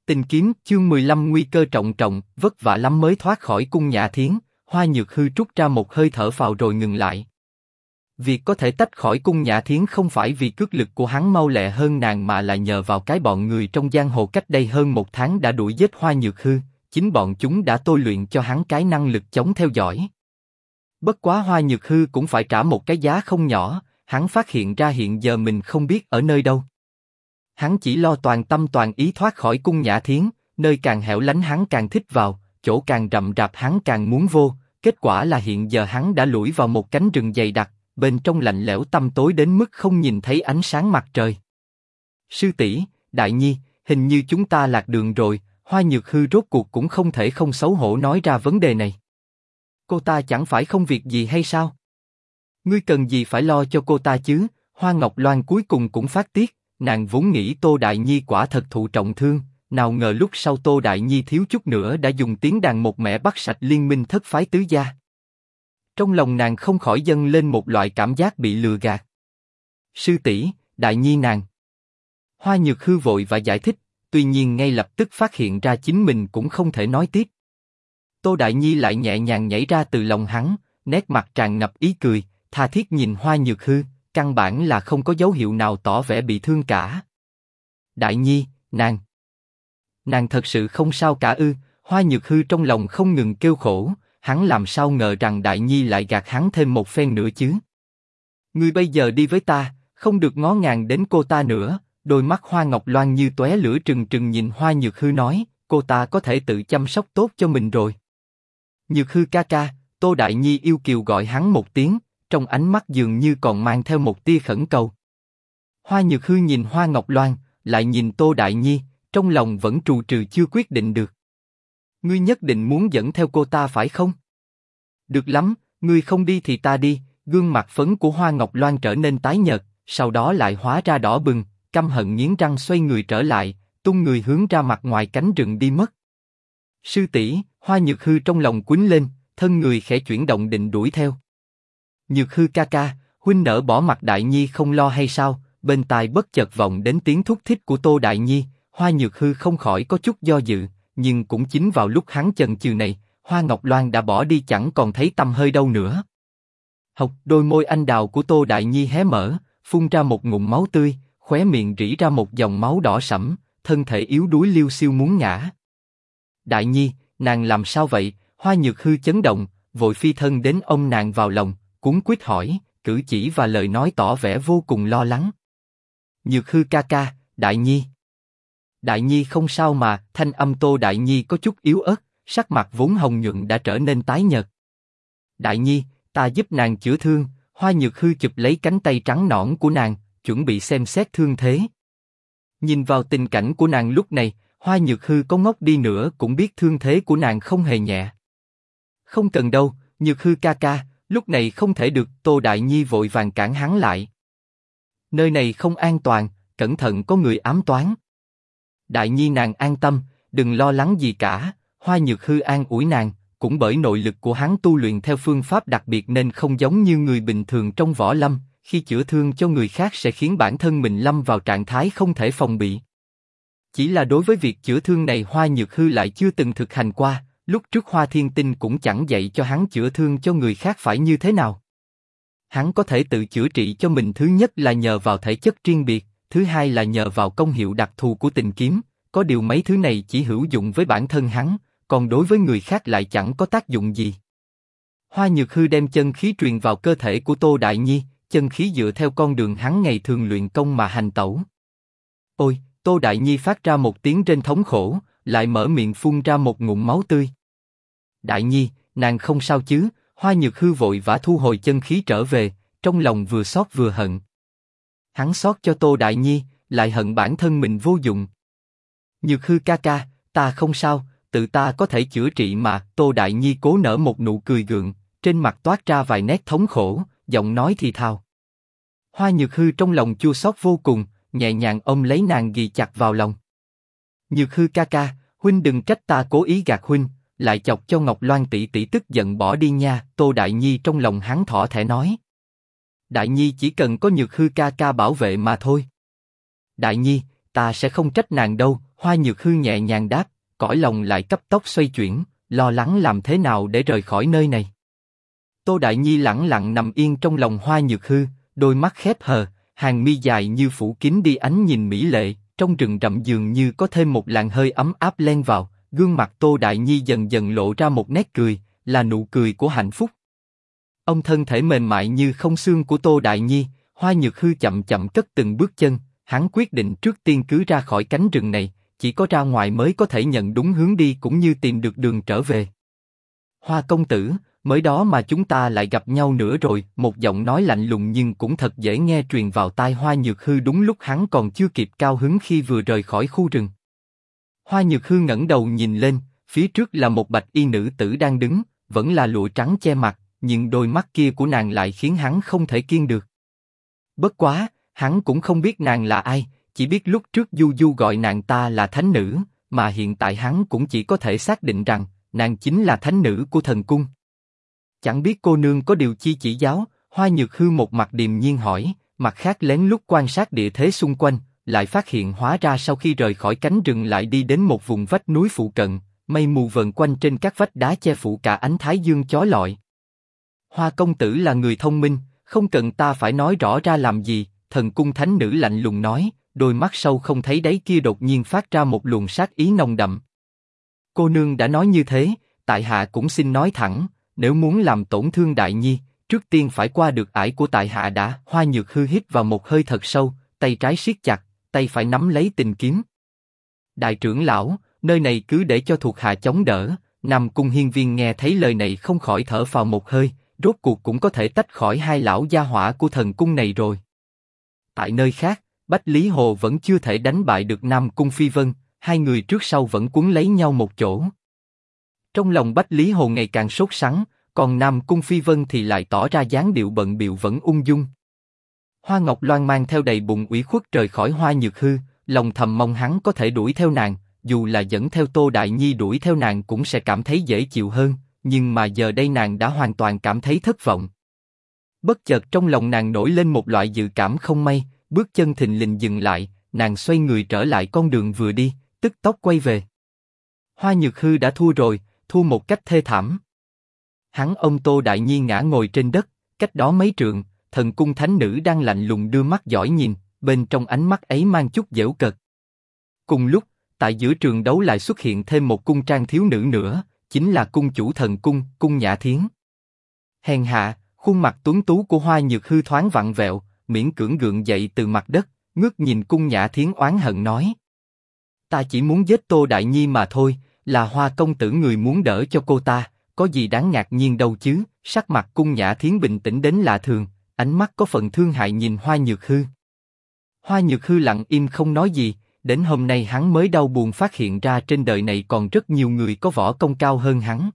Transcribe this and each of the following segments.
Tình kiếm chương 15 nguy cơ trọng trọng, vất vả lắm mới thoát khỏi cung Nhã Thiến. Hoa Nhược Hư trút ra một hơi thở phào rồi ngừng lại. Việc có thể tách khỏi cung Nhã Thiến không phải vì cước lực của hắn mau lẹ hơn nàng mà là nhờ vào cái bọn người trong giang hồ cách đây hơn 1 tháng đã đuổi giết Hoa Nhược Hư, chính bọn chúng đã tôi luyện cho hắn cái năng lực chống theo dõi. Bất quá Hoa Nhược Hư cũng phải trả một cái giá không nhỏ, hắn phát hiện ra hiện giờ mình không biết ở nơi đâu. Hắn chỉ lo toàn tâm toàn ý thoát khỏi cung Nhã Thiến, nơi càng hẻo lánh hắn càng thích vào, chỗ càng rậm rạp hắn càng muốn vô. Kết quả là hiện giờ hắn đã lủi vào một cánh rừng dày đặc, bên trong lạnh lẽo tăm tối đến mức không nhìn thấy ánh sáng mặt trời. Sư tỷ, Đại Nhi, hình như chúng ta lạc đường rồi. Hoa Nhược Hư rốt cuộc cũng không thể không xấu hổ nói ra vấn đề này. Cô ta chẳng phải không việc gì hay sao? Ngươi cần gì phải lo cho cô ta chứ? Hoa Ngọc Loan cuối cùng cũng phát tiết, nàng vốn nghĩ Tô Đại Nhi quả thật thụ trọng thương, nào ngờ lúc sau Tô Đại Nhi thiếu chút nữa đã dùng tiếng đàn một mẻ bắt sạch liên minh thất phái tứ gia. Trong lòng nàng không khỏi dâng lên một loại cảm giác bị lừa gạt. Sư tỷ, Đại Nhi nàng. Hoa Nhược Hư vội và giải thích, tuy nhiên ngay lập tức phát hiện ra chính mình cũng không thể nói tiếp. Tô Đại Nhi lại nhẹ nhàng nhảy ra từ lòng hắn, nét mặt tràn ngập ý cười, tha thiết nhìn Hoa Nhược Hư, căn bản là không có dấu hiệu nào tỏ vẻ bị thương cả. Đại Nhi, nàng thật sự không sao cả ư? Hoa Nhược Hư trong lòng không ngừng kêu khổ, hắn làm sao ngờ rằng Đại Nhi lại gạt hắn thêm một phen nữa chứ? Ngươi bây giờ đi với ta, không được ngó ngàng đến cô ta nữa. Đôi mắt Hoa Ngọc Loan như tóe lửa trừng trừng nhìn Hoa Nhược Hư nói, cô ta có thể tự chăm sóc tốt cho mình rồi. Nhược Hư ca ca, Tô Đại Nhi yêu kiều gọi hắn một tiếng, trong ánh mắt dường như còn mang theo một tia khẩn cầu. Hoa Nhược Hư nhìn Hoa Ngọc Loan, lại nhìn Tô Đại Nhi, trong lòng vẫn trù trừ chưa quyết định được. Ngươi nhất định muốn dẫn theo cô ta phải không? Được lắm, ngươi không đi thì ta đi. Gương mặt phấn của Hoa Ngọc Loan trở nên tái nhợt, sau đó lại hóa ra đỏ bừng, căm hận nghiến răng xoay người trở lại, tung người hướng ra mặt ngoài cánh rừng đi mất. Sư tỷ, Hoa Nhược Hư trong lòng quýnh lên, thân người khẽ chuyển động định đuổi theo. Nhược Hư ca ca, huynh nỡ bỏ mặt Đại Nhi không lo hay sao? Bên tai bất chợt vọng đến tiếng thúc thích của Tô Đại Nhi, Hoa Nhược Hư không khỏi có chút do dự, nhưng cũng chính vào lúc hắn chần chừ này, Hoa Ngọc Loan đã bỏ đi chẳng còn thấy tăm hơi đâu nữa. Hộc, đôi môi anh đào của Tô Đại Nhi hé mở, phun ra một ngụm máu tươi, khóe miệng rỉ ra một dòng máu đỏ sẫm, thân thể yếu đuối liêu xiêu muốn ngã. Đại Nhi, nàng làm sao vậy? Hoa Nhược Hư chấn động, vội phi thân đến ôm nàng vào lòng, cuống quýt hỏi, cử chỉ và lời nói tỏ vẻ vô cùng lo lắng. Nhược Hư ca ca, Đại Nhi. Đại Nhi không sao mà. Thanh âm Tô Đại Nhi có chút yếu ớt, sắc mặt vốn hồng nhuận đã trở nên tái nhợt. Đại Nhi, ta giúp nàng chữa thương. Hoa Nhược Hư chụp lấy cánh tay trắng nõn của nàng, chuẩn bị xem xét thương thế. Nhìn vào tình cảnh của nàng lúc này, Hoa Nhược Hư có ngốc đi nữa cũng biết thương thế của nàng không hề nhẹ. Không cần đâu, Nhược Hư ca ca, lúc này không thể được. Tô Đại Nhi vội vàng cản hắn lại. Nơi này không an toàn, cẩn thận có người ám toán. Đại Nhi nàng an tâm, đừng lo lắng gì cả. Hoa Nhược Hư an ủi nàng, cũng bởi nội lực của hắn tu luyện theo phương pháp đặc biệt nên không giống như người bình thường trong võ lâm, khi chữa thương cho người khác sẽ khiến bản thân mình lâm vào trạng thái không thể phòng bị. Chỉ là đối với việc chữa thương này Hoa Nhược Hư lại chưa từng thực hành qua, lúc trước Hoa Thiên Tinh cũng chẳng dạy cho hắn chữa thương cho người khác phải như thế nào. Hắn có thể tự chữa trị cho mình, thứ nhất là nhờ vào thể chất riêng biệt, thứ hai là nhờ vào công hiệu đặc thù của tình kiếm, có điều mấy thứ này chỉ hữu dụng với bản thân hắn, còn đối với người khác lại chẳng có tác dụng gì. Hoa Nhược Hư đem chân khí truyền vào cơ thể của Tô Đại Nhi, chân khí dựa theo con đường hắn ngày thường luyện công mà hành tẩu. Ôi, Tô Đại Nhi phát ra một tiếng rên thống khổ, lại mở miệng phun ra một ngụm máu tươi. Đại Nhi, nàng không sao chứ? Hoa Nhược Hư vội vã thu hồi chân khí trở về, trong lòng vừa xót vừa hận. Hắn xót cho Tô Đại Nhi, lại hận bản thân mình vô dụng. Nhược Hư ca ca, ta không sao, tự ta có thể chữa trị mà. Tô Đại Nhi cố nở một nụ cười gượng, trên mặt toát ra vài nét thống khổ, giọng nói thì thào. Hoa Nhược Hư trong lòng chua xót vô cùng, nhẹ nhàng ôm lấy nàng ghì chặt vào lòng. Nhược Hư ca ca, huynh đừng trách ta cố ý gạt huynh, lại chọc cho Ngọc Loan tỷ tỷ tức giận bỏ đi nha. Tô Đại Nhi trong lòng hắn thỏ thẻ nói. Đại Nhi chỉ cần có Nhược Hư ca ca bảo vệ mà thôi. Đại Nhi, ta sẽ không trách nàng đâu. Hoa Nhược Hư nhẹ nhàng đáp, cõi lòng lại cấp tốc xoay chuyển, lo lắng làm thế nào để rời khỏi nơi này. Tô Đại Nhi lẳng lặng nằm yên trong lòng Hoa Nhược Hư, đôi mắt khép hờ, hàng mi dài như phủ kín đi ánh nhìn mỹ lệ, trong rừng rậm dường như có thêm một làn hơi ấm áp len vào, gương mặt Tô Đại Nhi dần dần lộ ra một nét cười, là nụ cười của hạnh phúc. Ông thân thể mềm mại như không xương của Tô Đại Nhi, Hoa Nhược Hư chậm chậm cất từng bước chân, hắn quyết định trước tiên cứ ra khỏi cánh rừng này, chỉ có ra ngoài mới có thể nhận đúng hướng đi cũng như tìm được đường trở về. Hoa công tử, mới đó mà chúng ta lại gặp nhau nữa rồi, một giọng nói lạnh lùng nhưng cũng thật dễ nghe truyền vào tai Hoa Nhược Hư đúng lúc hắn còn chưa kịp cao hứng khi vừa rời khỏi khu rừng. Hoa Nhược Hư ngẩng đầu nhìn lên, phía trước là một bạch y nữ tử đang đứng, vẫn là lụa trắng che mặt, nhưng đôi mắt kia của nàng lại khiến hắn không thể kiêng được. Bất quá, hắn cũng không biết nàng là ai, chỉ biết lúc trước Du Du gọi nàng ta là thánh nữ, mà hiện tại hắn cũng chỉ có thể xác định rằng, nàng chính là thánh nữ của thần cung. Chẳng biết cô nương có điều chi chỉ giáo, Hoa Nhược Hư một mặt điềm nhiên hỏi, mặt khác lén lút quan sát địa thế xung quanh, lại phát hiện hóa ra sau khi rời khỏi cánh rừng lại đi đến một vùng vách núi phụ cận, mây mù vờn quanh trên các vách đá che phủ cả ánh thái dương chói lọi. Hoa công tử là người thông minh, không cần ta phải nói rõ ra làm gì, thần cung thánh nữ lạnh lùng nói, đôi mắt sâu không thấy đáy kia đột nhiên phát ra một luồng sát ý nồng đậm. Cô nương đã nói như thế, tại hạ cũng xin nói thẳng, nếu muốn làm tổn thương Đại Nhi, trước tiên phải qua được ải của tại hạ đã. Hoa Nhược Hư hít vào một hơi thật sâu, tay trái siết chặt, tay phải nắm lấy tình kiếm. Đại trưởng lão, nơi này cứ để cho thuộc hạ chống đỡ. Nam Cung Hiên Viên nghe thấy lời này không khỏi thở phào một hơi, rốt cuộc cũng có thể tách khỏi hai lão gia hỏa của thần cung này rồi. Tại nơi khác, Bách Lý Hồ vẫn chưa thể đánh bại được Nam Cung Phi Vân, hai người trước sau vẫn quấn lấy nhau một chỗ. Trong lòng Bách Lý Hồ ngày càng sốt sắng, còn Nam Cung Phi Vân thì lại tỏ ra dáng điệu bận bịu vẫn ung dung. Hoa Ngọc Loan mang theo đầy bụng ủy khuất rời khỏi Hoa Nhược Hư, lòng thầm mong hắn có thể đuổi theo nàng, dù là dẫn theo Tô Đại Nhi đuổi theo nàng cũng sẽ cảm thấy dễ chịu hơn, nhưng mà giờ đây nàng đã hoàn toàn cảm thấy thất vọng. Bất chợt trong lòng nàng nổi lên một loại dự cảm không may, bước chân thình lình dừng lại, nàng xoay người trở lại con đường vừa đi, tức tốc quay về. Hoa Nhược Hư đã thua rồi, thua một cách thê thảm. Hắn ôm Tô Đại Nhi ngã ngồi trên đất, cách đó mấy trượng, thần cung thánh nữ đang lạnh lùng đưa mắt dõi nhìn, bên trong ánh mắt ấy mang chút giễu cợt. Cùng lúc, tại giữa trường đấu lại xuất hiện thêm một cung trang thiếu nữ nữa, chính là cung chủ thần cung, cung Nhã Thiến. Hèn hạ, khuôn mặt tuấn tú của Hoa Nhược Hư thoáng vặn vẹo, miễn cưỡng gượng dậy từ mặt đất, ngước nhìn cung Nhã Thiến oán hận nói: Ta chỉ muốn giết Tô Đại Nhi mà thôi, là Hoa công tử người muốn đỡ cho cô ta, có gì đáng ngạc nhiên đâu chứ? Sắc mặt cung Nhã Thiến bình tĩnh đến lạ thường, ánh mắt có phần thương hại nhìn Hoa Nhược Hư. Hoa Nhược Hư lặng im không nói gì, đến hôm nay hắn mới đau buồn phát hiện ra trên đời này còn rất nhiều người có võ công cao hơn hắn.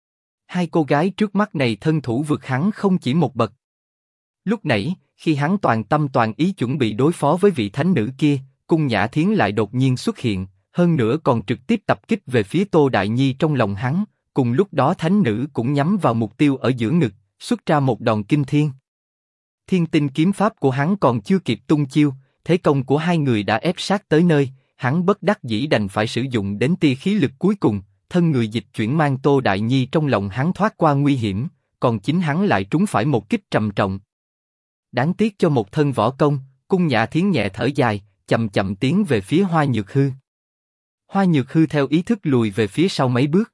Hai cô gái trước mắt này thân thủ vượt hắn không chỉ một bậc. Lúc nãy, khi hắn toàn tâm toàn ý chuẩn bị đối phó với vị thánh nữ kia, cung Nhã Thiến lại đột nhiên xuất hiện, hơn nữa còn trực tiếp tập kích về phía Tô Đại Nhi trong lòng hắn. Cùng lúc đó thánh nữ cũng nhắm vào mục tiêu ở giữa ngực, xuất ra một đòn kinh thiên. Thiên tinh kiếm pháp của hắn còn chưa kịp tung chiêu, thế công của hai người đã ép sát tới nơi, hắn bất đắc dĩ đành phải sử dụng đến tia khí lực cuối cùng, thân người dịch chuyển mang Tô Đại Nhi trong lòng hắn thoát qua nguy hiểm, còn chính hắn lại trúng phải một kích trầm trọng. Đáng tiếc cho một thân võ công, cung Nhã Thiến nhẹ thở dài, chậm chậm tiến về phía Hoa Nhược Hư. Hoa Nhược Hư theo ý thức lùi về phía sau mấy bước.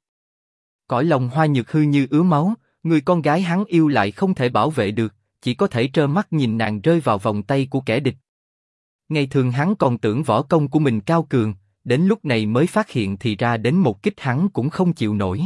Cõi lòng Hoa Nhược Hư như ứa máu, người con gái hắn yêu lại không thể bảo vệ được, chỉ có thể trơ mắt nhìn nàng rơi vào vòng tay của kẻ địch. Ngày thường hắn còn tưởng võ công của mình cao cường, đến lúc này mới phát hiện thì ra đến một kích hắn cũng không chịu nổi.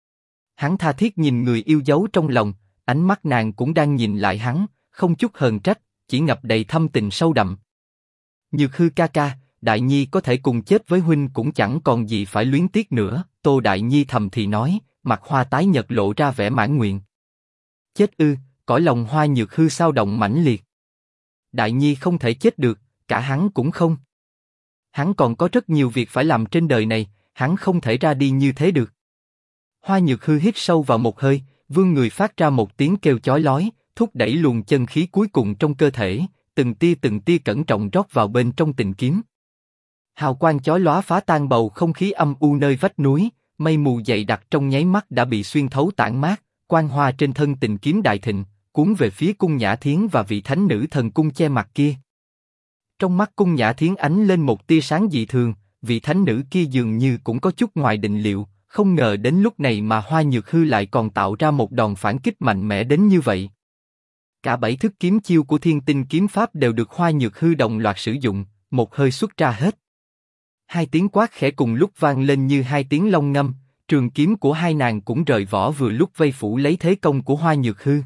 Hắn tha thiết nhìn người yêu dấu trong lòng, ánh mắt nàng cũng đang nhìn lại hắn, không chút hờn trách, chỉ ngập đầy thâm tình sâu đậm. Nhược Hư ca ca, Đại Nhi có thể cùng chết với huynh cũng chẳng còn gì phải luyến tiếc nữa. Tô Đại Nhi thầm thì nói, mặt hoa tái nhợt lộ ra vẻ mãn nguyện. Chết ư? Cõi lòng Hoa Nhược Hư sao động mãnh liệt. Đại Nhi không thể chết được, cả hắn cũng không. Hắn còn có rất nhiều việc phải làm trên đời này, hắn không thể ra đi như thế được. Hoa Nhược Hư hít sâu vào một hơi, vươn người phát ra một tiếng kêu chói lói, thúc đẩy luồng chân khí cuối cùng trong cơ thể, từng tia cẩn trọng rót vào bên trong tình kiếm. Hào quang chói lóa phá tan bầu không khí âm u nơi vách núi, mây mù dày đặc trong nháy mắt đã bị xuyên thấu tản mát, quang hoa trên thân tình kiếm đại thịnh, cuốn về phía Cung Nhã Thiến và vị thánh nữ thần cung che mặt kia. Trong mắt Cung Nhã Thiến ánh lên một tia sáng dị thường, vị thánh nữ kia dường như cũng có chút ngoài định liệu, không ngờ đến lúc này mà Hoa Nhược Hư lại còn tạo ra một đòn phản kích mạnh mẽ đến như vậy. Cả 7 thức kiếm chiêu của Thiên Tinh kiếm pháp đều được Hoa Nhược Hư đồng loạt sử dụng, một hơi xuất ra hết. Hai tiếng quát khẽ cùng lúc vang lên như hai tiếng long ngâm, trường kiếm của hai nàng cũng rời vỏ vừa lúc vây phủ lấy thế công của Hoa Nhược Hư.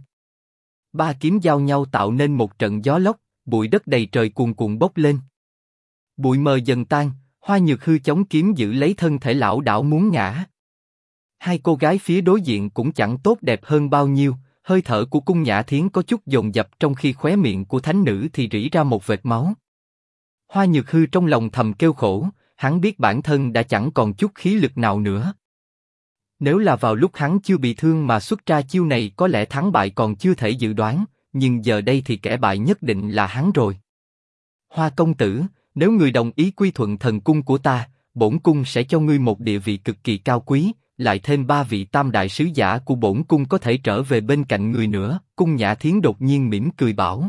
Ba kiếm giao nhau tạo nên một trận gió lốc, bụi đất đầy trời cuồn cuộn bốc lên. Bụi mờ dần tan, Hoa Nhược Hư chống kiếm giữ lấy thân thể lảo đảo muốn ngã. Hai cô gái phía đối diện cũng chẳng tốt đẹp hơn bao nhiêu, hơi thở của Cung Nhã Thiến có chút dồn dập trong khi khóe miệng của thánh nữ thì rỉ ra một vệt máu. Hoa Nhược Hư trong lòng thầm kêu khổ, hắn biết bản thân đã chẳng còn chút khí lực nào nữa. Nếu là vào lúc hắn chưa bị thương mà xuất ra chiêu này có lẽ thắng bại còn chưa thể dự đoán, nhưng giờ đây thì kẻ bại nhất định là hắn rồi. Hoa công tử, nếu người đồng ý quy thuận thần cung của ta, bổn cung sẽ cho ngươi một địa vị cực kỳ cao quý, lại thêm 3 vị tam đại sứ giả của bổn cung có thể trở về bên cạnh người nữa. Cung Nhã Thiến đột nhiên mỉm cười bảo: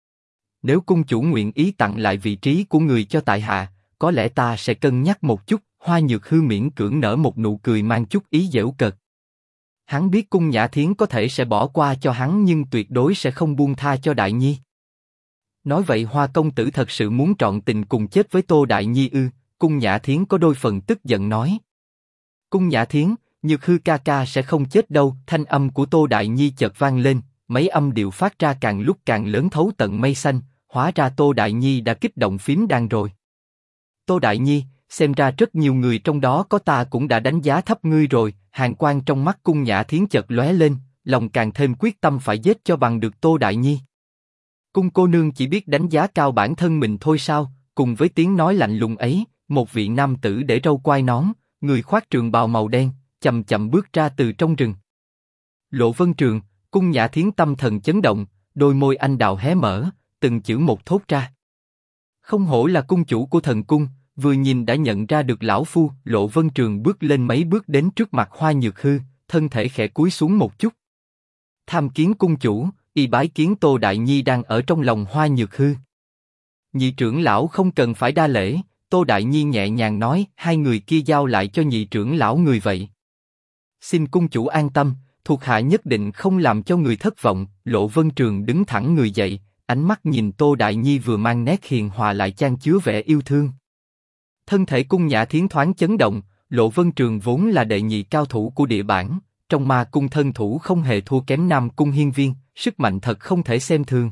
Nếu cung chủ nguyện ý tặng lại vị trí của người cho tại hạ, có lẽ ta sẽ cân nhắc một chút. Hoa Nhược Hư miễn cưỡng nở một nụ cười mang chút ý giễu cợt. Hắn biết Cung Nhã Thiến có thể sẽ bỏ qua cho hắn nhưng tuyệt đối sẽ không buông tha cho Đại Nhi. Nói vậy Hoa công tử thật sự muốn trọn tình cùng chết với Tô Đại Nhi ư? Cung Nhã Thiến có đôi phần tức giận nói. Cung Nhã Thiến, Nhược Hư ca ca sẽ không chết đâu. Thanh âm của Tô Đại Nhi chợt vang lên, mấy âm điệu phát ra càng lúc càng lớn thấu tận mây xanh. Hóa ra Tô Đại Nhi đã kích động phím đàn rồi. Tô Đại Nhi, xem ra rất nhiều người trong đó có ta cũng đã đánh giá thấp ngươi rồi. Hàn quang trong mắt Cung Nhã Thiến chợt lóe lên, lòng càng thêm quyết tâm phải giết cho bằng được Tô Đại Nhi. Cung cô nương chỉ biết đánh giá cao bản thân mình thôi sao? Cùng với tiếng nói lạnh lùng ấy, một vị nam tử để râu quai nón, người khoác trường bào màu đen, chậm chậm bước ra từ trong rừng. Lộ Vân Trường. Cung Nhã Thiến tâm thần chấn động, đôi môi anh đào hé mở, từng chữ một thốt ra. Không hổ là cung chủ của thần cung, vừa nhìn đã nhận ra được lão phu. Lộ Vân Trường bước lên mấy bước đến trước mặt Hoa Nhược Hư, thân thể khẽ cúi xuống một chút. Tham kiến cung chủ, y bái kiến Tô Đại Nhi đang ở trong lòng Hoa Nhược Hư. Nhị trưởng lão không cần phải đa lễ. Tô Đại Nhi nhẹ nhàng nói, hai người kia giao lại cho nhị trưởng lão người vậy. Xin cung chủ an tâm, thuộc hạ nhất định không làm cho người thất vọng. Lộ Vân Trường đứng thẳng người dậy, ánh mắt nhìn Tô Đại Nhi vừa mang nét hiền hòa lại chan chứa vẻ yêu thương. Thân thể Cung Nhã Thiến thoáng chấn động. Lộ Vân Trường vốn là đệ nhị cao thủ của địa bản, trong ma cung thân thủ không hề thua kém Nam Cung Hiên Viên, sức mạnh thật không thể xem thường.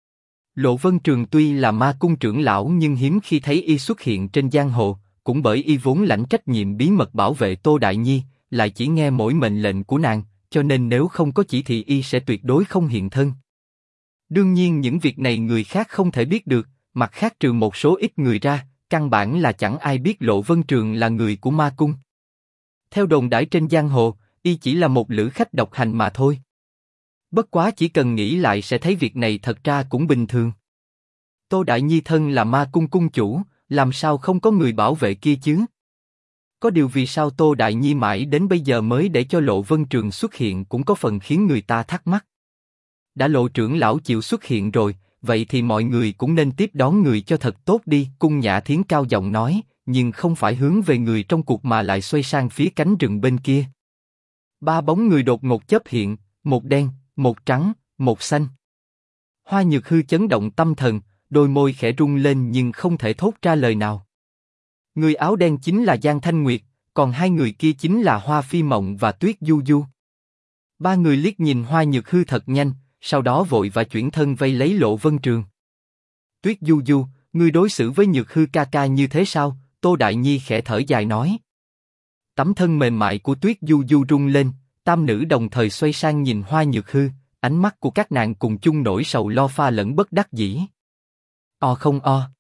Lộ Vân Trường tuy là ma cung trưởng lão nhưng hiếm khi thấy y xuất hiện trên giang hồ, cũng bởi y vốn lãnh trách nhiệm bí mật bảo vệ Tô Đại Nhi, lại chỉ nghe mỗi mệnh lệnh của nàng, cho nên nếu không có chỉ thị y sẽ tuyệt đối không hiện thân. Đương nhiên những việc này người khác không thể biết được, mặt khác trừ một số ít người ra, căn bản là chẳng ai biết Lộ Vân Trường là người của ma cung. Theo đồn đãi trên giang hồ, y chỉ là một lữ khách độc hành mà thôi. Bất quá chỉ cần nghĩ lại sẽ thấy việc này thật ra cũng bình thường. Tô Đại Nhi thân là ma cung cung chủ, làm sao không có người bảo vệ kia chứ? Có điều vì sao Tô Đại Nhi mãi đến bây giờ mới để cho Lộ Vân Trường xuất hiện cũng có phần khiến người ta thắc mắc. Đã Lộ trưởng lão chịu xuất hiện rồi, vậy thì mọi người cũng nên tiếp đón người cho thật tốt đi. Cung Nhã Thiến cao giọng nói, nhưng không phải hướng về người trong cuộc mà lại xoay sang phía cánh rừng bên kia. Ba bóng người đột ngột chớp hiện, một đen, một trắng, một xanh. Hoa Nhược Hư chấn động tâm thần, đôi môi khẽ rung lên nhưng không thể thốt ra lời nào. Người áo đen chính là Giang Thanh Nguyệt, còn hai người kia chính là Hoa Phi Mộng và Tuyết Du Du. Ba người liếc nhìn Hoa Nhược Hư thật nhanh, sau đó vội và chuyển thân vây lấy Lộ Vân Trường. Tuyết Du Du, ngươi đối xử với Nhược Hư ca ca như thế sao? Tô Đại Nhi khẽ thở dài nói. Tấm thân mềm mại của Tuyết Du Du rung lên, tam nữ đồng thời xoay sang nhìn Hoa Nhược Hư, ánh mắt của các nàng cùng chung nỗi sầu lo pha lẫn bất đắc dĩ. O không o.